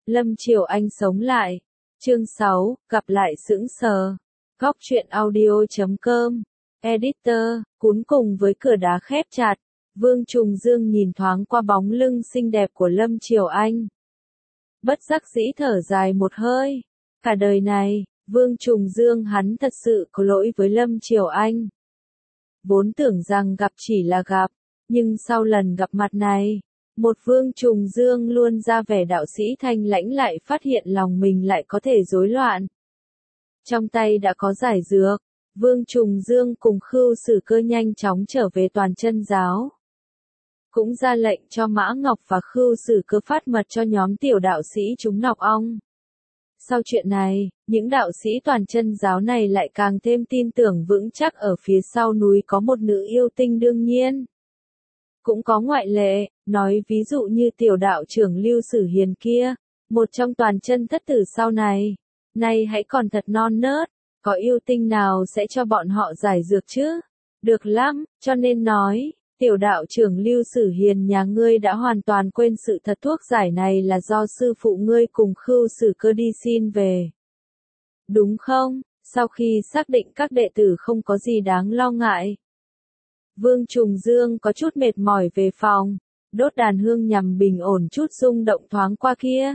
Lâm Triều Anh sống lại. Chương 6, gặp lại sững sờ. Góc truyện audio.com. Editor, cuốn cùng với cửa đá khép chặt. Vương Trùng Dương nhìn thoáng qua bóng lưng xinh đẹp của Lâm Triều Anh. Bất đắc dĩ thở dài một hơi. Cả đời này, Vương Trùng Dương hắn thật sự có lỗi với Lâm Triều Anh. Vốn tưởng rằng gặp chỉ là gặp, nhưng sau lần gặp mặt này, một Vương Trùng Dương luôn ra vẻ đạo sĩ thanh lãnh lại phát hiện lòng mình lại có thể rối loạn. Trong tay đã có giải dược, Vương Trùng Dương cùng Khưu Sử Cơ nhanh chóng trở về Toàn Chân giáo. Cũng ra lệnh cho Mã Ngọc và Khưu Sử Cơ phát mật cho nhóm tiểu đạo sĩ chúng Ngọc Ong. Sau chuyện này, những đạo sĩ Toàn Chân giáo này lại càng thêm tin tưởng vững chắc ở phía sau núi có một nữ yêu tinh đương nhiên. Cũng có ngoại lệ, nói ví dụ như tiểu đạo trưởng Lưu Sử Hiền kia, một trong Toàn Chân thất tử sau này, nay hãy còn thật non nớt, có yêu tinh nào sẽ cho bọn họ giải dược chứ? Được lắm, cho nên nói, tiểu đạo trưởng Lưu Sử Hiền nhà ngươi đã hoàn toàn quên sự thật thuốc giải này là do sư phụ ngươi cùng Khưu Sử Cơ đi xin về. Đúng không? Sau khi xác định các đệ tử không có gì đáng lo ngại, Vương Trùng Dương có chút mệt mỏi về phòng, đốt đàn hương nhằm bình ổn chút rung động thoáng qua kia.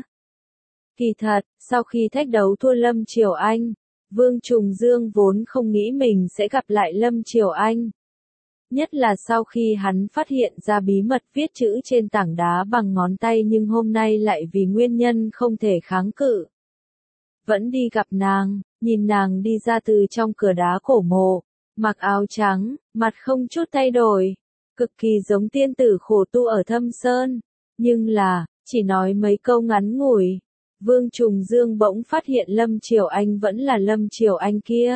Kỳ thật, sau khi thách đấu thua Lâm Triều Anh, Vương Trùng Dương vốn không nghĩ mình sẽ gặp lại Lâm Triều Anh. Nhất là sau khi hắn phát hiện ra bí mật viết chữ trên tảng đá bằng ngón tay nhưng hôm nay lại vì nguyên nhân không thể kháng cự. Vẫn đi gặp nàng, nhìn nàng đi ra từ trong cửa đá cổ mộ, mặc áo trắng, mặt không chút thay đổi, cực kỳ giống tiên tử khổ tu ở Thâm Sơn. Nhưng là, chỉ nói mấy câu ngắn ngủi, Vương Trùng Dương bỗng phát hiện Lâm Triều Anh vẫn là Lâm Triều Anh kia.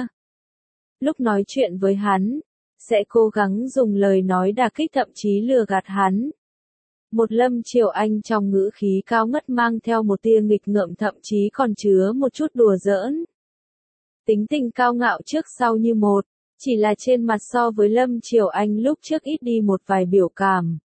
Lúc nói chuyện với hắn, sẽ cố gắng dùng lời nói đả kích thậm chí lừa gạt hắn. Một Lâm Triều Anh trong ngữ khí cao ngất mang theo một tia nghịch ngợm thậm chí còn chứa một chút đùa giỡn. Tính tình cao ngạo trước sau như một, chỉ là trên mặt so với Lâm Triều Anh lúc trước ít đi một vài biểu cảm.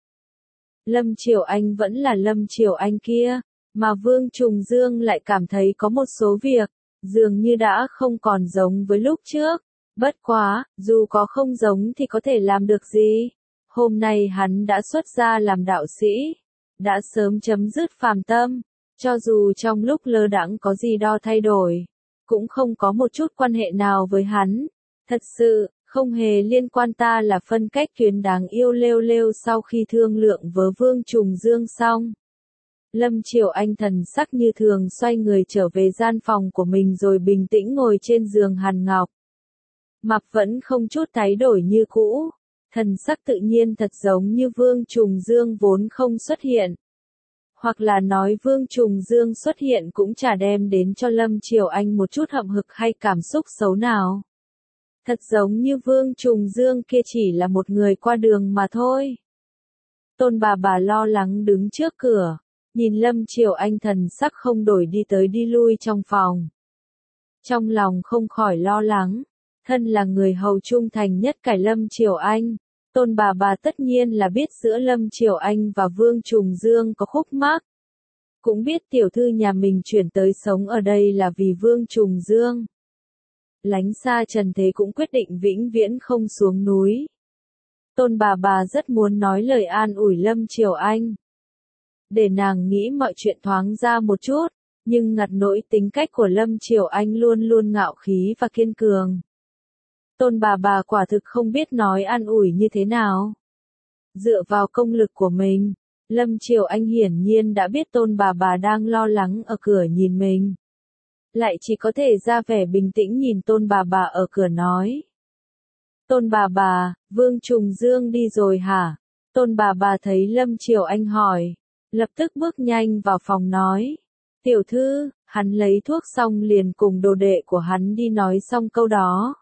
Lâm Triều Anh vẫn là Lâm Triều Anh kia, mà Vương Trùng Dương lại cảm thấy có một số việc, dường như đã không còn giống với lúc trước. Bất quá, dù có không giống thì có thể làm được gì? Hôm nay hắn đã xuất gia làm đạo sĩ, đã sớm chấm dứt phàm tâm, cho dù trong lúc lơ đãng có gì đó thay đổi, cũng không có một chút quan hệ nào với hắn. Thật sự, không hề liên quan. Ta là phân cách tuyến đáng yêu lêu lêu. Sau khi thương lượng với Vương Trùng Dương xong, Lâm Triều Anh thần sắc như thường xoay người trở về gian phòng của mình rồi bình tĩnh ngồi trên giường hàn ngọc. Mặt vẫn không chút thay đổi như cũ, thần sắc tự nhiên thật giống như Vương Trùng Dương vốn không xuất hiện. Hoặc là nói Vương Trùng Dương xuất hiện cũng chả đem đến cho Lâm Triều Anh một chút hậm hực hay cảm xúc xấu nào. Thật giống như Vương Trùng Dương kia chỉ là một người qua đường mà thôi. Tôn bà lo lắng đứng trước cửa, nhìn Lâm Triều Anh thần sắc không đổi đi tới đi lui trong phòng. Trong lòng không khỏi lo lắng, thân là người hầu trung thành nhất cải Lâm Triều Anh, Tôn bà tất nhiên là biết giữa Lâm Triều Anh và Vương Trùng Dương có khúc mắc. Cũng biết tiểu thư nhà mình chuyển tới sống ở đây là vì Vương Trùng Dương. Lánh xa trần thế cũng quyết định vĩnh viễn không xuống núi. Tôn bà rất muốn nói lời an ủi Lâm Triều Anh, để nàng nghĩ mọi chuyện thoáng ra một chút, nhưng ngặt nỗi tính cách của Lâm Triều Anh luôn luôn ngạo khí và kiên cường. Tôn bà quả thực không biết nói an ủi như thế nào. Dựa vào công lực của mình, Lâm Triều Anh hiển nhiên đã biết Tôn bà đang lo lắng ở cửa nhìn mình. Lại chỉ có thể ra vẻ bình tĩnh nhìn Tôn bà ở cửa nói. Tôn bà, Vương Trùng Dương đi rồi hả? Tôn bà thấy Lâm Triều Anh hỏi, lập tức bước nhanh vào phòng nói. Tiểu thư, hắn lấy thuốc xong liền cùng đồ đệ của hắn đi nói xong câu đó.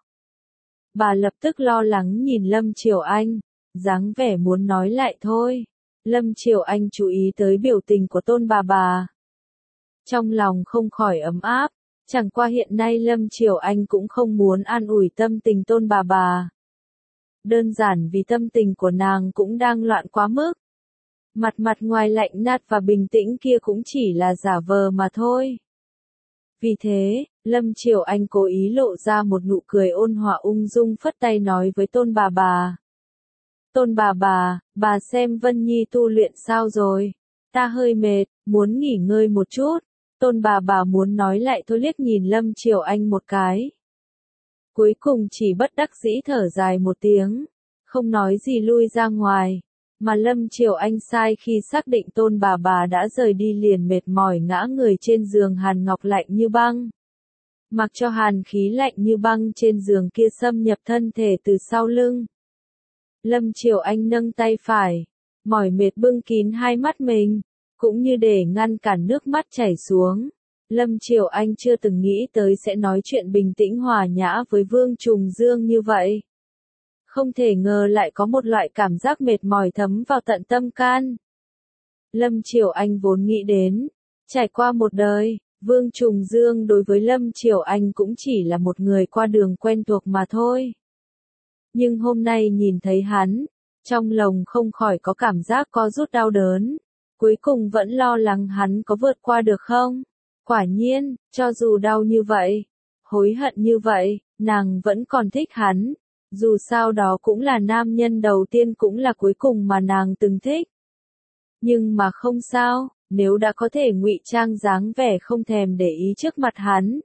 Bà lập tức lo lắng nhìn Lâm Triều Anh, dáng vẻ muốn nói lại thôi. Lâm Triều Anh chú ý tới biểu tình của Tôn bà. Trong lòng không khỏi ấm áp, chẳng qua hiện nay Lâm Triều Anh cũng không muốn an ủi tâm tình Tôn bà. Đơn giản vì tâm tình của nàng cũng đang loạn quá mức. Mặt mặt ngoài lạnh nhạt và bình tĩnh kia cũng chỉ là giả vờ mà thôi. Vì thế, Lâm Triều Anh cố ý lộ ra một nụ cười ôn hòa ung dung phất tay nói với Tôn bà. Tôn bà xem Vân Nhi tu luyện sao rồi? Ta hơi mệt, muốn nghỉ ngơi một chút. Tôn bà muốn nói lại thôi liếc nhìn Lâm Triều Anh một cái. Cuối cùng chỉ bất đắc dĩ thở dài một tiếng, không nói gì lui ra ngoài. Mà Lâm Triều Anh sai khi xác định Tôn bà đã rời đi liền mệt mỏi ngã người trên giường hàn ngọc lạnh như băng. Mặc cho hàn khí lạnh như băng trên giường kia xâm nhập thân thể từ sau lưng. Lâm Triều Anh nâng tay phải, mỏi mệt bưng kín hai mắt mình, cũng như để ngăn cản nước mắt chảy xuống. Lâm Triều Anh chưa từng nghĩ tới sẽ nói chuyện bình tĩnh hòa nhã với Vương Trùng Dương như vậy. Không thể ngờ lại có một loại cảm giác mệt mỏi thấm vào tận tâm can. Lâm Triều Anh vốn nghĩ đến, trải qua một đời, Vương Trùng Dương đối với Lâm Triều Anh cũng chỉ là một người qua đường quen thuộc mà thôi. Nhưng hôm nay nhìn thấy hắn, trong lòng không khỏi có cảm giác co rút đau đớn, cuối cùng vẫn lo lắng hắn có vượt qua được không? Quả nhiên, cho dù đau như vậy, hối hận như vậy, nàng vẫn còn thích hắn. Dù sao đó cũng là nam nhân đầu tiên cũng là cuối cùng mà nàng từng thích. Nhưng mà không sao, nếu đã có thể ngụy trang dáng vẻ không thèm để ý trước mặt hắn.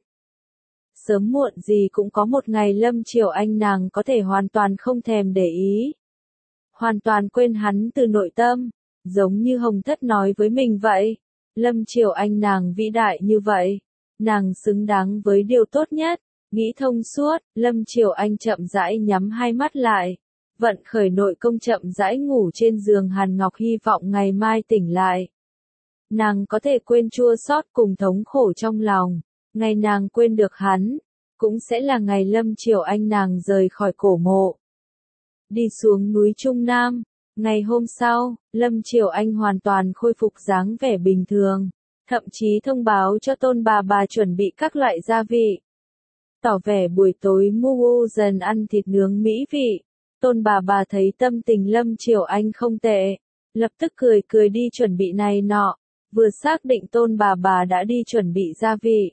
Sớm muộn gì cũng có một ngày Lâm Triều Anh nàng có thể hoàn toàn không thèm để ý. Hoàn toàn quên hắn từ nội tâm, giống như Hồng Thất nói với mình vậy. Lâm Triều Anh nàng vĩ đại như vậy, nàng xứng đáng với điều tốt nhất. Nghĩ thông suốt, Lâm Triều Anh chậm rãi nhắm hai mắt lại, vận khởi nội công chậm rãi ngủ trên giường hàn ngọc hy vọng ngày mai tỉnh lại. Nàng có thể quên chua xót cùng thống khổ trong lòng, ngày nàng quên được hắn, cũng sẽ là ngày Lâm Triều Anh nàng rời khỏi cổ mộ. Đi xuống núi Trung Nam, ngày hôm sau, Lâm Triều Anh hoàn toàn khôi phục dáng vẻ bình thường, thậm chí thông báo cho Tôn bà chuẩn bị các loại gia vị. Tỏ vẻ buổi tối Mu dần ăn thịt nướng mỹ vị. Tôn bà thấy tâm tình Lâm Triều Anh không tệ, lập tức cười đi chuẩn bị này nọ, vừa xác định Tôn bà đã đi chuẩn bị gia vị.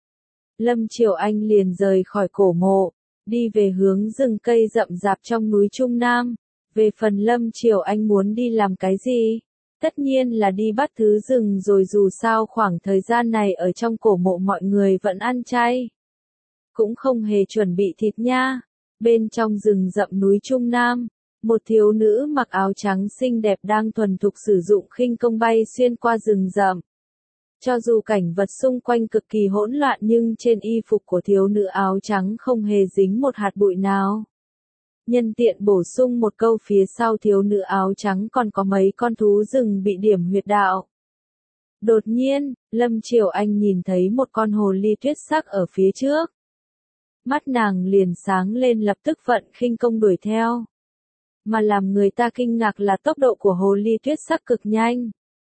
Lâm Triều Anh liền rời khỏi cổ mộ, đi về hướng rừng cây rậm rạp trong núi Trung Nam. Về phần Lâm Triều Anh muốn đi làm cái gì? Tất nhiên là đi bắt thứ rừng rồi, dù sao khoảng thời gian này ở trong cổ mộ mọi người vẫn ăn chay. Cũng không hề chuẩn bị thịt nha. Bên trong rừng rậm núi Trung Nam, một thiếu nữ mặc áo trắng xinh đẹp đang thuần thục sử dụng khinh công bay xuyên qua rừng rậm. Cho dù cảnh vật xung quanh cực kỳ hỗn loạn nhưng trên y phục của thiếu nữ áo trắng không hề dính một hạt bụi nào. Nhân tiện bổ sung một câu, phía sau thiếu nữ áo trắng còn có mấy con thú rừng bị điểm huyệt đạo. Đột nhiên, Lâm Triều Anh nhìn thấy một con hồ ly tuyết sắc ở phía trước. Mắt nàng liền sáng lên, lập tức vận khinh công đuổi theo. Mà làm người ta kinh ngạc là tốc độ của hồ ly tuyết sắc cực nhanh.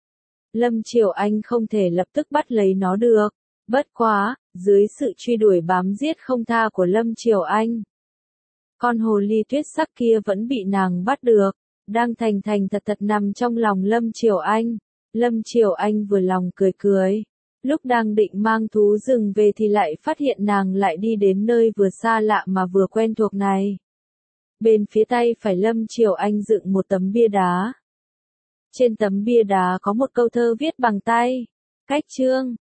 Lâm Triều Anh không thể lập tức bắt lấy nó được. Bất quá, dưới sự truy đuổi bám giết không tha của Lâm Triều Anh, con hồ ly tuyết sắc kia vẫn bị nàng bắt được, đang thành thật nằm trong lòng Lâm Triều Anh. Lâm Triều Anh vừa lòng cười. Lúc đang định mang thú rừng về thì lại phát hiện nàng lại đi đến nơi vừa xa lạ mà vừa quen thuộc này. Bên phía tay phải Lâm Triều Anh dựng một tấm bia đá. Trên tấm bia đá có một câu thơ viết bằng tay. Cách chương,